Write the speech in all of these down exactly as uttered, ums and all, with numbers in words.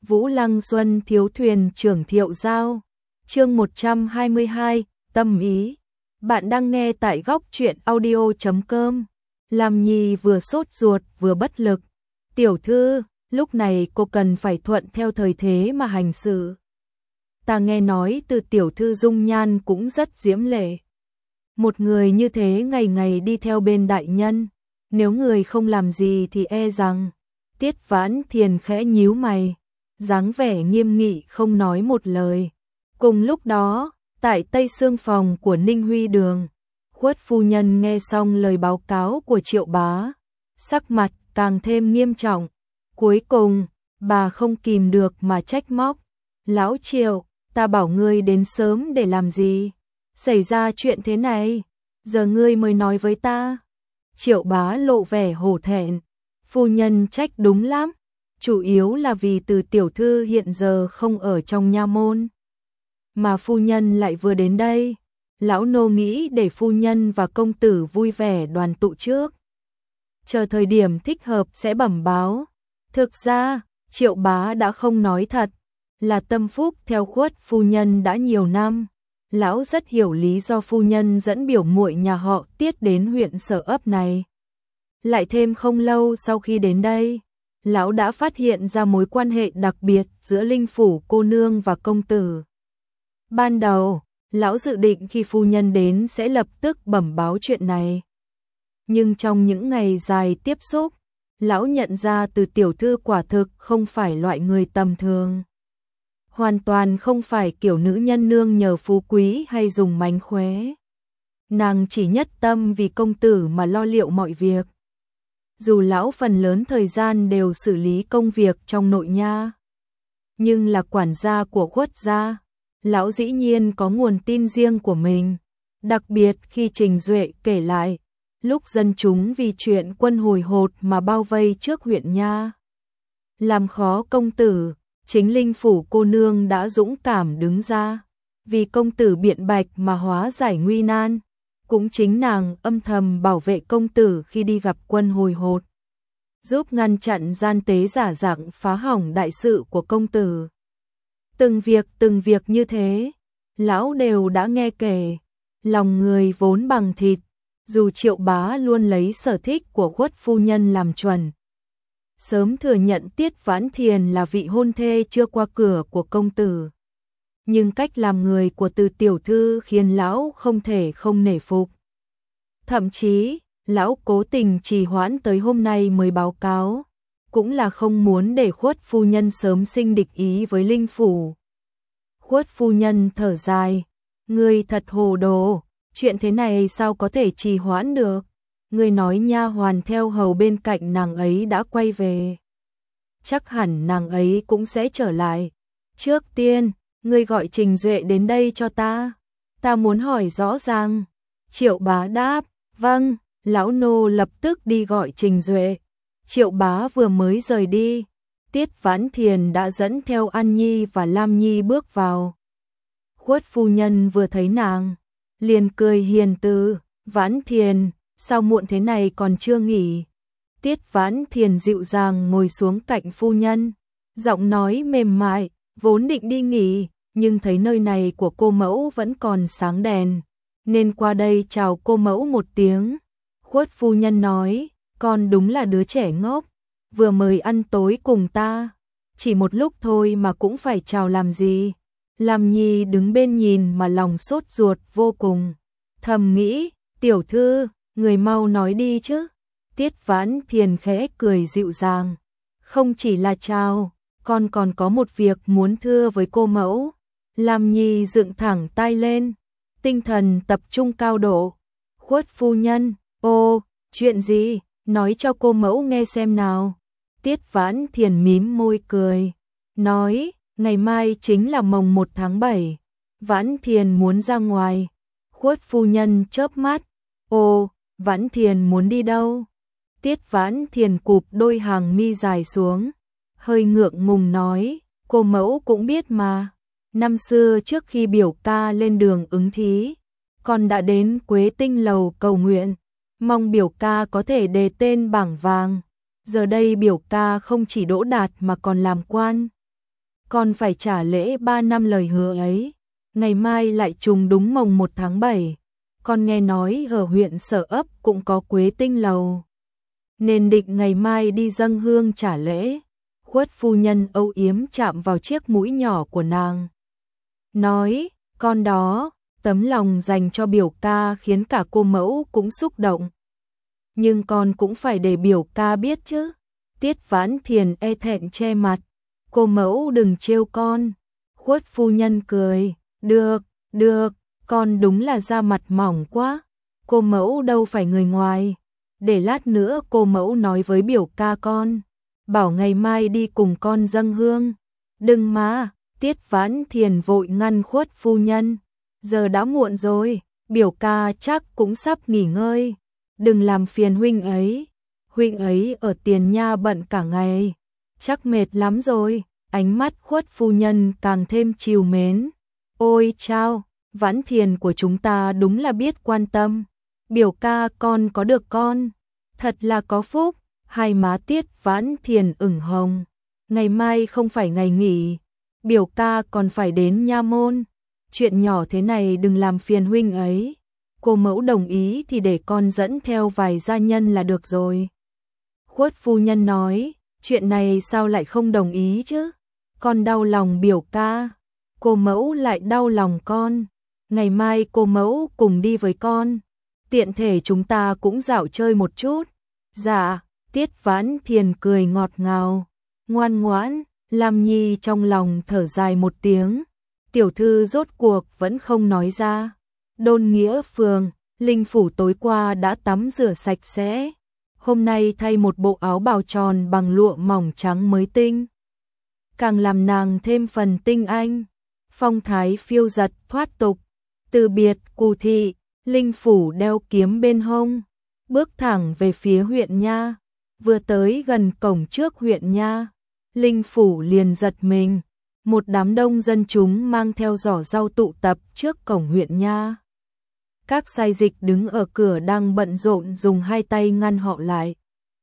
Vũ Lăng Xuân thiếu thuyền trưởng Thiệu Giao. Chương một trăm hai mươi hai, tâm ý. Bạn đang nghe tại góc truyện audio chấm com. Lam Nhi vừa sốt ruột vừa bất lực. Tiểu thư, lúc này cô cần phải thuận theo thời thế mà hành sự. Ta nghe nói từ tiểu thư dung nhan cũng rất diễm lệ. Một người như thế ngày ngày đi theo bên đại nhân, nếu người không làm gì thì e rằng. Tiết Vãn Thiền khẽ nhíu mày, dáng vẻ nghiêm nghị không nói một lời. Cùng lúc đó, tại Tây Sương phòng của Ninh Huy Đường, Khuất phu nhân nghe xong lời báo cáo của Triệu Bá, sắc mặt càng thêm nghiêm trọng. Cuối cùng, bà không kìm được mà trách móc. Lão Triệu, ta bảo ngươi đến sớm để làm gì? Xảy ra chuyện thế này, giờ ngươi mới nói với ta. Triệu Bá lộ vẻ hổ thẹn. Phu nhân trách đúng lắm, chủ yếu là vì từ tiểu thư hiện giờ không ở trong nha môn. Mà phu nhân lại vừa đến đây, lão nô nghĩ để phu nhân và công tử vui vẻ đoàn tụ trước. Chờ thời điểm thích hợp sẽ bẩm báo. Thực ra, Triệu Bá đã không nói thật, là tâm phúc theo Khuất phu nhân đã nhiều năm. Lão rất hiểu lý do phu nhân dẫn biểu muội nhà họ Tiết đến huyện Sở Ấp này. Lại thêm không lâu sau khi đến đây, lão đã phát hiện ra mối quan hệ đặc biệt giữa Linh phủ cô nương và công tử. Ban đầu, lão dự định khi phu nhân đến sẽ lập tức bẩm báo chuyện này. Nhưng trong những ngày dài tiếp xúc, lão nhận ra từ tiểu thư quả thực không phải loại người tầm thường. Hoàn toàn không phải kiểu nữ nhân nương nhờ phú quý hay dùng mánh khóe. Nàng chỉ nhất tâm vì công tử mà lo liệu mọi việc. Dù lão phần lớn thời gian đều xử lý công việc trong nội nha, nhưng là quản gia của Khuất gia, lão dĩ nhiên có nguồn tin riêng của mình. Đặc biệt khi Trình Duệ kể lại, lúc dân chúng vì chuyện quân hồi hột mà bao vây trước huyện nha, làm khó công tử, chính Linh phủ cô nương đã dũng cảm đứng ra, vì công tử biện bạch mà hóa giải nguy nan. Cũng chính nàng âm thầm bảo vệ công tử khi đi gặp quân hồi hột, giúp ngăn chặn gian tế giả dạng phá hỏng đại sự của công tử. Từng việc từng việc như thế, lão đều đã nghe kể. Lòng người vốn bằng thịt, dù Triệu Bá luôn lấy sở thích của Khuất phu nhân làm chuẩn, sớm thừa nhận Tiết Vãn Thiền là vị hôn thê chưa qua cửa của công tử. Nhưng cách làm người của từ tiểu thư khiến lão không thể không nể phục. Thậm chí, lão cố tình trì hoãn tới hôm nay mới báo cáo, cũng là không muốn để Khuất phu nhân sớm sinh địch ý với Linh phủ. Khuất phu nhân thở dài, ngươi thật hồ đồ, chuyện thế này sao có thể trì hoãn được? Ngươi nói nha hoàn theo hầu bên cạnh nàng ấy đã quay về, chắc hẳn nàng ấy cũng sẽ trở lại. Trước tiên, ngươi gọi Trình Duệ đến đây cho ta, ta muốn hỏi rõ ràng. Triệu Bá đáp, vâng. Lão nô lập tức đi gọi Trình Duệ. Triệu Bá vừa mới rời đi, Tiết Vãn Thiền đã dẫn theo An Nhi và Lam Nhi bước vào. Khuất phu nhân vừa thấy nàng, liền cười hiền từ, Vãn Thiền, sao muộn thế này còn chưa nghỉ? Tiết Vãn Thiền dịu dàng ngồi xuống cạnh phu nhân, giọng nói mềm mại, vốn định đi nghỉ, nhưng thấy nơi này của cô mẫu vẫn còn sáng đèn, nên qua đây chào cô mẫu một tiếng. Khuất phu nhân nói, con đúng là đứa trẻ ngốc, vừa mới ăn tối cùng ta, chỉ một lúc thôi mà cũng phải chào làm gì. Lam Nhi đứng bên nhìn mà lòng sốt ruột vô cùng, thầm nghĩ, tiểu thư, người mau nói đi chứ. Tiết Vãn Thiền khẽ cười dịu dàng, không chỉ là chào, con còn có một việc muốn thưa với cô mẫu. Lam Nhi dựng thẳng tai lên, tinh thần tập trung cao độ. Khuất phu nhân, ô, chuyện gì, nói cho cô mẫu nghe xem nào. Tiết Vãn Thiền mím môi cười, nói, ngày mai chính là mồng một tháng bảy, Vãn Thiền muốn ra ngoài. Khuất phu nhân chớp mắt, ô, Vãn Thiền muốn đi đâu? Tiết Vãn Thiền cụp đôi hàng mi dài xuống, hơi ngượng ngùng nói, cô mẫu cũng biết mà, năm xưa trước khi biểu ca lên đường ứng thí, con đã đến Quế Tinh lầu cầu nguyện, mong biểu ca có thể đề tên bảng vàng. Giờ đây biểu ca không chỉ đỗ đạt mà còn làm quan, còn phải trả lễ ba năm lời hứa ấy. Ngày mai lại trùng đúng mồng một tháng bảy, con nghe nói ở huyện Sở Ấp cũng có Quế Tinh Lầu, nên định ngày mai đi dâng hương trả lễ. Khuất phu nhân âu yếm chạm vào chiếc mũi nhỏ của nàng, nói, con đó, tấm lòng dành cho biểu ca khiến cả cô mẫu cũng xúc động. Nhưng con cũng phải để biểu ca biết chứ. Tiết Vãn Thiền e thẹn che mặt, cô mẫu đừng trêu con. Khuất phu nhân cười, được, được, con đúng là da mặt mỏng quá. Cô mẫu đâu phải người ngoài. Để lát nữa cô mẫu nói với biểu ca con, bảo ngày mai đi cùng con dâng hương. Đừng mà, Tiết Vãn Thiền vội ngăn Khuất phu nhân. Giờ đã muộn rồi, biểu ca chắc cũng sắp nghỉ ngơi. Đừng làm phiền huynh ấy. Huynh ấy ở Tiền Nha bận cả ngày, chắc mệt lắm rồi. Ánh mắt Khuất phu nhân càng thêm trìu mến. Ôi chao, Vãn Thiền của chúng ta đúng là biết quan tâm. Biểu ca con có được con, thật là có phúc. Hai má Tiết Vãn Thiền ửng hồng. Ngày mai không phải ngày nghỉ, biểu ca còn phải đến nha môn. Chuyện nhỏ thế này đừng làm phiền huynh ấy. Cô mẫu đồng ý thì để con dẫn theo vài gia nhân là được rồi. Khuất phu nhân nói, chuyện này sao lại không đồng ý chứ? Con đau lòng biểu ca, cô mẫu lại đau lòng con. Ngày mai cô mẫu cùng đi với con, tiện thể chúng ta cũng dạo chơi một chút. Dạ, Tiết Vãn Thiền cười ngọt ngào, ngoan ngoãn. Lam Nhi trong lòng thở dài một tiếng. Tiểu thư rốt cuộc vẫn không nói ra. Đôn Nghĩa Phường, Linh phủ tối qua đã tắm rửa sạch sẽ. Hôm nay thay một bộ áo bào tròn bằng lụa mỏng trắng mới tinh, càng làm nàng thêm phần tinh anh, phong thái phiêu dật thoát tục. Từ biệt Cù thị, Linh phủ đeo kiếm bên hông, bước thẳng về phía huyện nha. Vừa tới gần cổng trước huyện nha, Linh phủ liền giật mình. Một đám đông dân chúng mang theo giỏ rau tụ tập trước cổng huyện nha. Các sai dịch đứng ở cửa đang bận rộn dùng hai tay ngăn họ lại.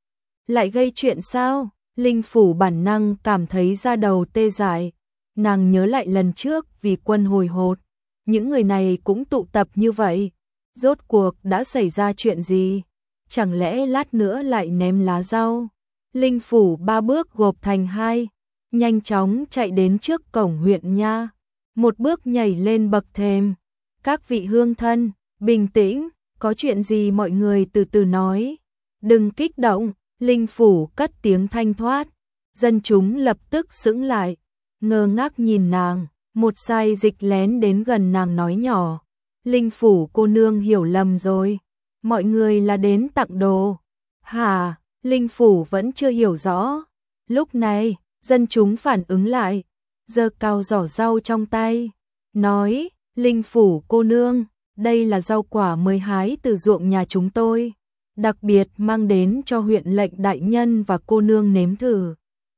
Lại gây chuyện sao? Linh phủ bản năng cảm thấy da đầu tê dại. Nàng nhớ lại lần trước vì quân hồi hột, những người này cũng tụ tập như vậy. Rốt cuộc đã xảy ra chuyện gì? Chẳng lẽ lát nữa lại ném lá rau? Linh phủ ba bước gộp thành hai, nhanh chóng chạy đến trước cổng huyện nha. Một bước nhảy lên bậc thềm. Các vị hương thân, bình tĩnh, có chuyện gì mọi người từ từ nói. Đừng kích động, Linh phủ cất tiếng thanh thoát. Dân chúng lập tức sững lại, ngơ ngác nhìn nàng. Một sai dịch lén đến gần nàng nói nhỏ, Linh phủ cô nương hiểu lầm rồi, mọi người là đến tặng đồ. Hả? Linh phủ vẫn chưa hiểu rõ. Lúc này, dân chúng phản ứng lại, giơ cao giỏ rau trong tay, nói, Linh phủ cô nương, đây là rau quả mới hái từ ruộng nhà chúng tôi, đặc biệt mang đến cho huyện lệnh đại nhân và cô nương nếm thử.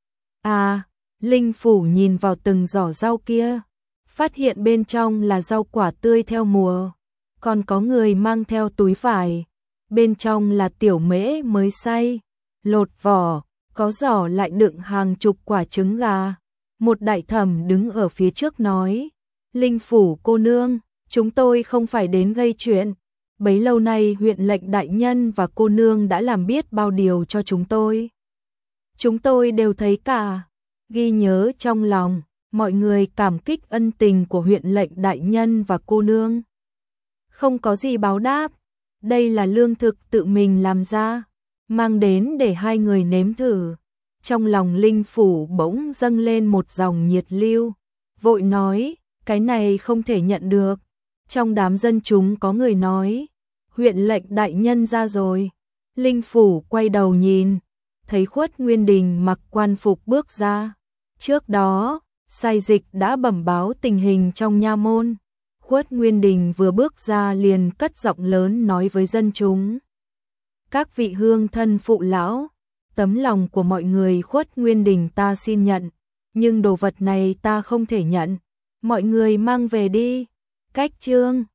À, Linh phủ nhìn vào từng giỏ rau kia, phát hiện bên trong là rau quả tươi theo mùa, còn có người mang theo túi vải, bên trong là tiểu mễ mới xay, lột vỏ, có giỏ lại đựng hàng chục quả trứng gà. Một đại thẩm đứng ở phía trước nói, Linh phủ cô nương, chúng tôi không phải đến gây chuyện. Bấy lâu nay huyện lệnh đại nhân và cô nương đã làm biết bao điều cho chúng tôi. Chúng tôi đều thấy cả, ghi nhớ trong lòng, mọi người cảm kích ân tình của huyện lệnh đại nhân và cô nương. Không có gì báo đáp, đây là lương thực tự mình làm ra, mang đến để hai người nếm thử. Trong lòng Linh phủ bỗng dâng lên một dòng nhiệt lưu, vội nói, cái này không thể nhận được. Trong đám dân chúng có người nói, huyện lệnh đại nhân ra rồi. Linh phủ quay đầu nhìn, thấy Khuất Nguyên Đình mặc quan phục bước ra. Trước đó, sai dịch đã bẩm báo tình hình trong nha môn. Khuất Nguyên Đình vừa bước ra liền cất giọng lớn nói với dân chúng. Các vị hương thân phụ lão, tấm lòng của mọi người Khuất Nguyên Đình ta xin nhận, nhưng đồ vật này ta không thể nhận. Mọi người mang về đi. Cách chương